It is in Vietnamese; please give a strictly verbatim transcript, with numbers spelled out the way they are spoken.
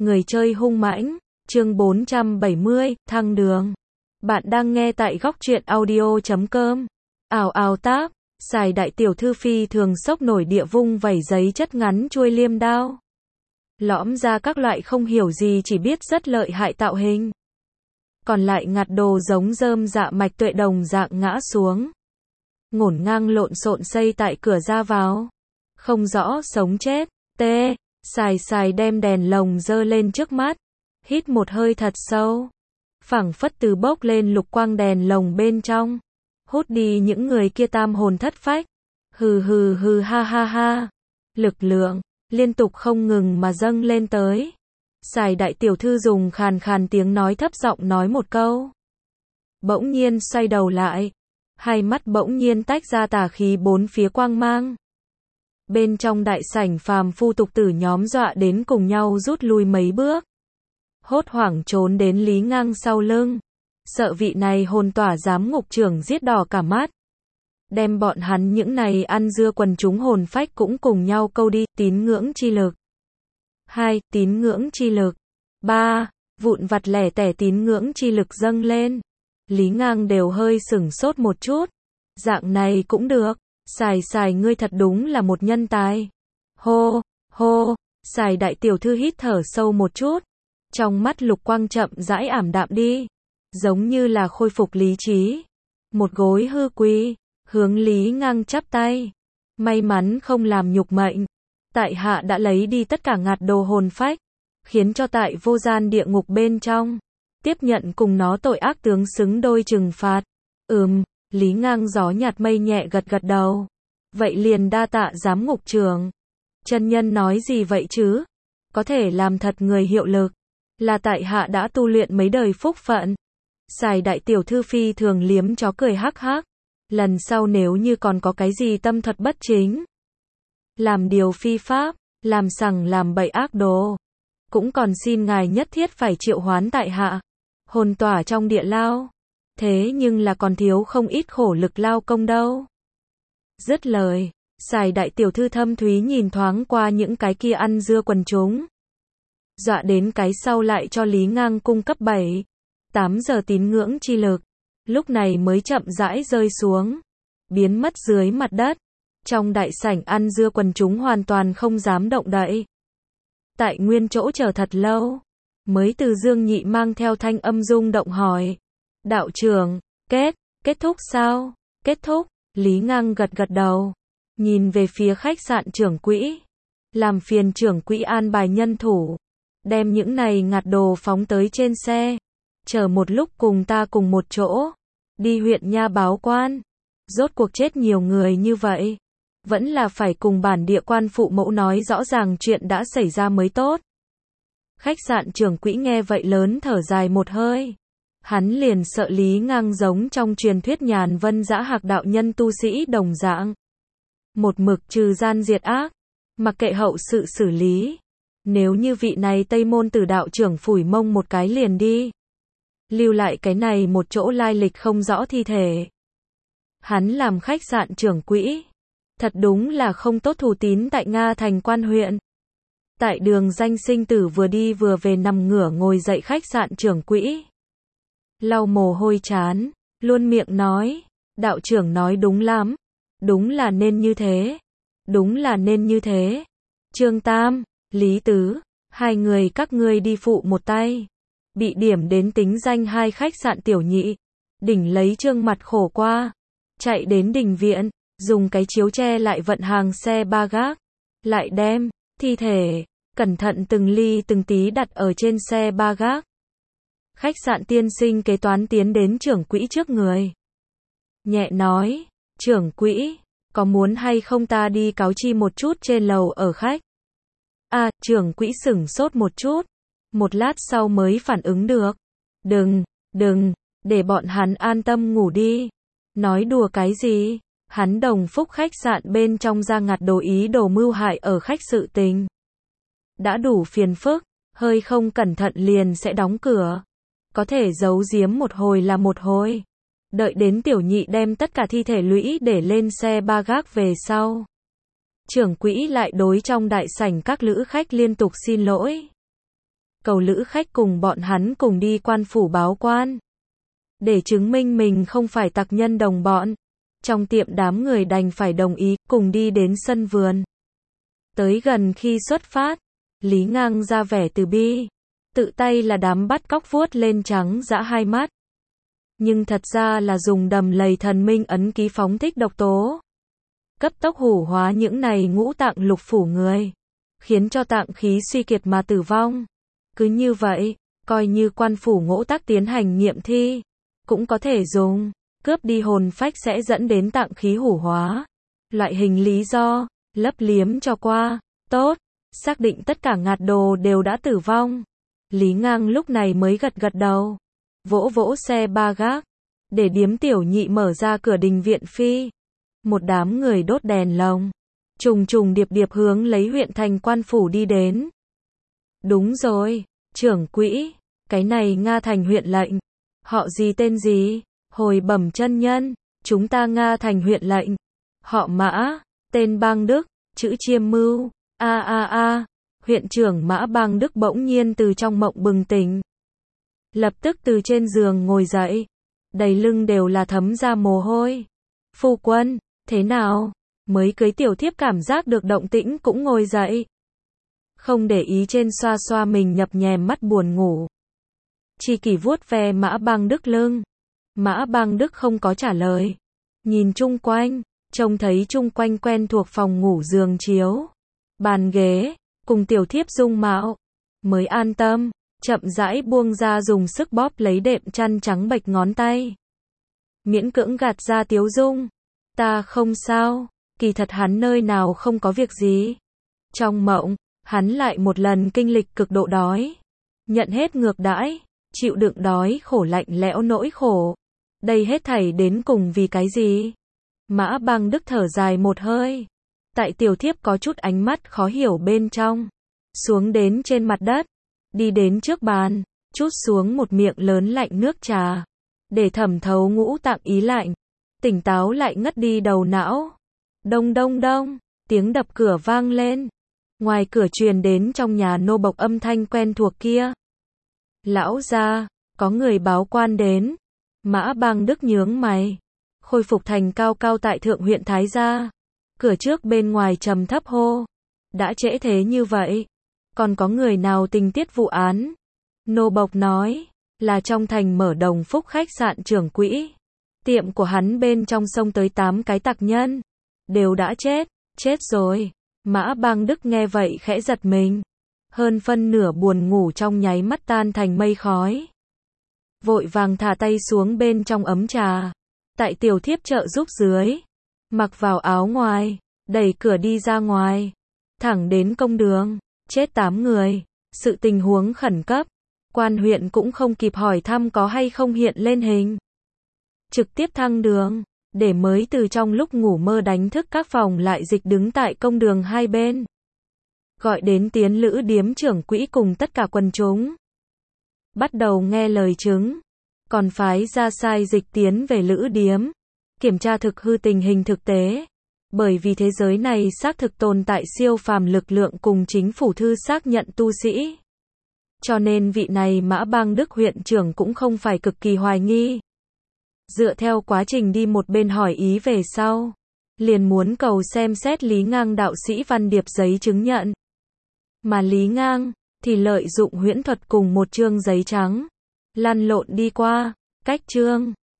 Người chơi hung mãnh, chương bốn trăm bảy mươi, thăng đường. Bạn đang nghe tại góc truyện audio chấm com. Ào ào táp, xài đại tiểu thư phi thường sốc nổi địa vung vẩy giấy chất ngắn chuôi liêm đao. Lõm ra các loại không hiểu gì chỉ biết rất lợi hại tạo hình. Còn lại ngặt đồ giống rơm dạ mạch tuệ đồng dạng ngã xuống. Ngổn ngang lộn xộn xây tại cửa ra vào. Không rõ sống chết, tê. Xài xài đem đèn lồng dơ lên trước mắt, hít một hơi thật sâu, phảng phất từ bốc lên lục quang đèn lồng bên trong, hút đi những người kia tam hồn thất phách, hừ hừ hừ ha ha ha, lực lượng, liên tục không ngừng mà dâng lên tới. Xài đại tiểu thư dùng khàn khàn tiếng nói thấp giọng nói một câu. Bỗng nhiên xoay đầu lại, hai mắt bỗng nhiên tách ra tà khí bốn phía quang mang. Bên trong đại sảnh phàm phu tục tử nhóm dọa đến cùng nhau rút lui mấy bước. Hốt hoảng trốn đến Lý Ngang sau lưng. Sợ vị này hồn tỏa giám ngục trưởng giết đỏ cả mắt. Đem bọn hắn những này ăn dưa quần chúng hồn phách cũng cùng nhau câu đi, tín ngưỡng chi lực. hai. Tín ngưỡng chi lực. ba. Vụn vặt lẻ tẻ tín ngưỡng chi lực dâng lên. Lý Ngang đều hơi sửng sốt một chút. Dạng này cũng được. Xài xài ngươi thật đúng là một nhân tài. Hô, hô, xài đại tiểu thư hít thở sâu một chút. Trong mắt lục quang chậm rãi ảm đạm đi. Giống như là khôi phục lý trí. Một gối hư quỳ, hướng Lý Ngang chắp tay. May mắn không làm nhục mệnh. Tại hạ đã lấy đi tất cả ngạt đồ hồn phách. Khiến cho tại vô gian địa ngục bên trong. Tiếp nhận cùng nó tội ác tướng xứng đôi trừng phạt. Ừm. Lý Ngang gió nhạt mây nhẹ gật gật đầu. Vậy liền đa tạ giám ngục trưởng. Chân nhân nói gì vậy chứ? Có thể làm thật người hiệu lực. Là tại hạ đã tu luyện mấy đời phúc phận. Xài đại tiểu thư phi thường liếm chó cười hắc hắc. Lần sau nếu như còn có cái gì tâm thuật bất chính. Làm điều phi pháp, làm sằng làm bậy ác đồ. Cũng còn xin ngài nhất thiết phải triệu hoán tại hạ. Hồn tỏa trong địa lao. Thế nhưng là còn thiếu không ít khổ lực lao công đâu. Dứt lời, xài đại tiểu thư thâm thúy nhìn thoáng qua những cái kia ăn dưa quần chúng. Dọa đến cái sau lại cho Lý Ngang cung cấp bảy, tám giờ tín ngưỡng chi lực. Lúc này mới chậm rãi rơi xuống. Biến mất dưới mặt đất. Trong đại sảnh ăn dưa quần chúng hoàn toàn không dám động đậy. Tại nguyên chỗ chờ thật lâu. Mới từ Dương Nhị mang theo thanh âm rung động hỏi. Đạo trưởng, kết, kết thúc sao? Kết thúc, Lý Ngang gật gật đầu. Nhìn về phía khách sạn trưởng quỹ. Làm phiền trưởng quỹ an bài nhân thủ. Đem những này ngạt đồ phóng tới trên xe. Chờ một lúc cùng ta cùng một chỗ. Đi huyện nha báo quan. Rốt cuộc chết nhiều người như vậy. Vẫn là phải cùng bản địa quan phụ mẫu nói rõ ràng chuyện đã xảy ra mới tốt. Khách sạn trưởng quỹ nghe vậy lớn thở dài một hơi. Hắn liền sợ Lý Ngang giống trong truyền thuyết Nhàn Vân Dã Hạc đạo nhân tu sĩ đồng dạng. Một mực trừ gian diệt ác, mặc kệ hậu sự xử lý. Nếu như vị này Tây Môn Tử đạo trưởng phủi mông một cái liền đi. Lưu lại cái này một chỗ lai lịch không rõ thi thể. Hắn làm khách sạn trưởng quỹ. Thật đúng là không tốt thủ tín tại Nga thành quan huyện. Tại đường danh sinh tử vừa đi vừa về nằm ngửa ngồi dậy khách sạn trưởng quỹ. Lau mồ hôi chán, luôn miệng nói, đạo trưởng nói đúng lắm, đúng là nên như thế, đúng là nên như thế. Trương Tam, Lý Tứ, hai người các ngươi đi phụ một tay. Bị điểm đến tính danh hai khách sạn tiểu nhị, đỉnh lấy trương mặt khổ qua, chạy đến đình viện, dùng cái chiếu che lại vận hàng xe ba gác, lại đem thi thể, cẩn thận từng ly từng tí đặt ở trên xe ba gác. Khách sạn tiên sinh kế toán tiến đến trưởng quỹ trước người. Nhẹ nói, trưởng quỹ, có muốn hay không ta đi cáo chi một chút trên lầu ở khách? À, trưởng quỹ sửng sốt một chút. Một lát sau mới phản ứng được. Đừng, đừng, để bọn hắn an tâm ngủ đi. Nói đùa cái gì? Hắn Đồng Phúc khách sạn bên trong ra ngặt đồ ý đồ mưu hại ở khách sự tình. Đã đủ phiền phức, hơi không cẩn thận liền sẽ đóng cửa. Có thể giấu giếm một hồi là một hồi. Đợi đến tiểu nhị đem tất cả thi thể lũy để lên xe ba gác về sau. Trưởng quỹ lại đối trong đại sảnh các lữ khách liên tục xin lỗi. cầu lữ khách cùng bọn hắn cùng đi quan phủ báo quan. Để chứng minh mình không phải tặc nhân đồng bọn. Trong tiệm đám người đành phải đồng ý, cùng đi đến sân vườn. Tới gần khi xuất phát, Lý Ngang ra vẻ từ bi. Tự tay là đám bắt cóc vuốt lên trắng dã hai mắt. Nhưng thật ra là dùng đầm lầy thần minh ấn ký phóng thích độc tố. Cấp tốc hủ hóa những này ngũ tạng lục phủ người. Khiến cho tạng khí suy kiệt mà tử vong. Cứ như vậy, coi như quan phủ ngỗ tác tiến hành nghiệm thi. Cũng có thể dùng, cướp đi hồn phách sẽ dẫn đến tạng khí hủ hóa. Loại hình lý do, lấp liếm cho qua, tốt, xác định tất cả ngạt đồ đều đã tử vong. Lý Ngang lúc này mới gật gật đầu. Vỗ vỗ xe ba gác, để điếm tiểu nhị mở ra cửa đình viện phi. Một đám người đốt đèn lồng, trùng trùng điệp điệp hướng lấy huyện thành quan phủ đi đến. Đúng rồi, trưởng quỹ, cái này Nga thành huyện lệnh. Họ gì tên gì? Hồi bẩm chân nhân, chúng ta Nga thành huyện lệnh. Họ Mã, tên Bang Đức, chữ Chiêm Mưu. A a a, huyện trưởng Mã Bang Đức bỗng nhiên từ trong mộng bừng tỉnh. Lập tức từ trên giường ngồi dậy, đầy lưng đều là thấm ra mồ hôi. Phu quân, thế nào? Mới cưới tiểu thiếp cảm giác được động tĩnh cũng ngồi dậy. Không để ý trên xoa xoa mình nhập nhèm mắt buồn ngủ. Chi Kỷ vuốt ve Mã Bang Đức lưng. Mã Bang Đức không có trả lời. Nhìn chung quanh, trông thấy chung quanh quen thuộc phòng ngủ giường chiếu, bàn ghế, cùng tiểu thiếp dung mạo. Mới an tâm, chậm rãi buông ra dùng sức bóp lấy đệm chăn trắng bệch ngón tay. Miễn cưỡng gạt ra tiếu dung. Ta không sao, kỳ thật hắn nơi nào không có việc gì. Trong mộng, hắn lại một lần kinh lịch cực độ đói. Nhận hết ngược đãi, chịu đựng đói khổ lạnh lẽo nỗi khổ. Đây hết thảy đến cùng vì cái gì? Mã Bang Đức thở dài một hơi. Tại tiểu thiếp có chút ánh mắt khó hiểu bên trong. Xuống đến trên mặt đất. Đi đến trước bàn. Chút xuống một miệng lớn lạnh nước trà. Để thẩm thấu ngũ tạng ý lạnh. Tỉnh táo lại ngất đi đầu não. Đông đông đông. Tiếng đập cửa vang lên. Ngoài cửa truyền đến trong nhà nô bộc âm thanh quen thuộc kia. Lão gia, có người báo quan đến. Mã Bang Đức nhướng mày. Khôi phục thành cao cao tại thượng huyện Thái Gia. Cửa trước bên ngoài trầm thấp hô. Đã trễ thế như vậy. Còn có người nào tình tiết vụ án? Nô bộc nói. Là trong thành mở Đồng Phúc khách sạn trưởng quỹ. Tiệm của hắn bên trong sông tới tám cái tặc nhân. Đều đã chết. Chết rồi. Mã Bang Đức nghe vậy khẽ giật mình. Hơn phân nửa buồn ngủ trong nháy mắt tan thành mây khói. Vội vàng thả tay xuống bên trong ấm trà. Tại tiểu thiếp trợ giúp dưới. Mặc vào áo ngoài. Đẩy cửa đi ra ngoài. Thẳng đến công đường. Chết tám người. Sự tình huống khẩn cấp. Quan huyện cũng không kịp hỏi thăm có hay không hiện lên hình. Trực tiếp thăng đường. Để mới từ trong lúc ngủ mơ đánh thức các phòng lại dịch đứng tại công đường hai bên. Gọi đến tiến lữ điếm trưởng quỹ cùng tất cả quần chúng. Bắt đầu nghe lời chứng. Còn phái ra sai dịch tiến về lữ điếm. Kiểm tra thực hư tình hình thực tế. Bởi vì thế giới này xác thực tồn tại siêu phàm lực lượng cùng chính phủ thư xác nhận tu sĩ. Cho nên vị này Mã Bang Đức huyện trưởng cũng không phải cực kỳ hoài nghi. Dựa theo quá trình đi một bên hỏi ý về sau. Liền muốn cầu xem xét Lý Ngang đạo sĩ văn điệp giấy chứng nhận. Mà Lý Ngang thì lợi dụng huyễn thuật cùng một chương giấy trắng. Lăn lộn đi qua, cách chương.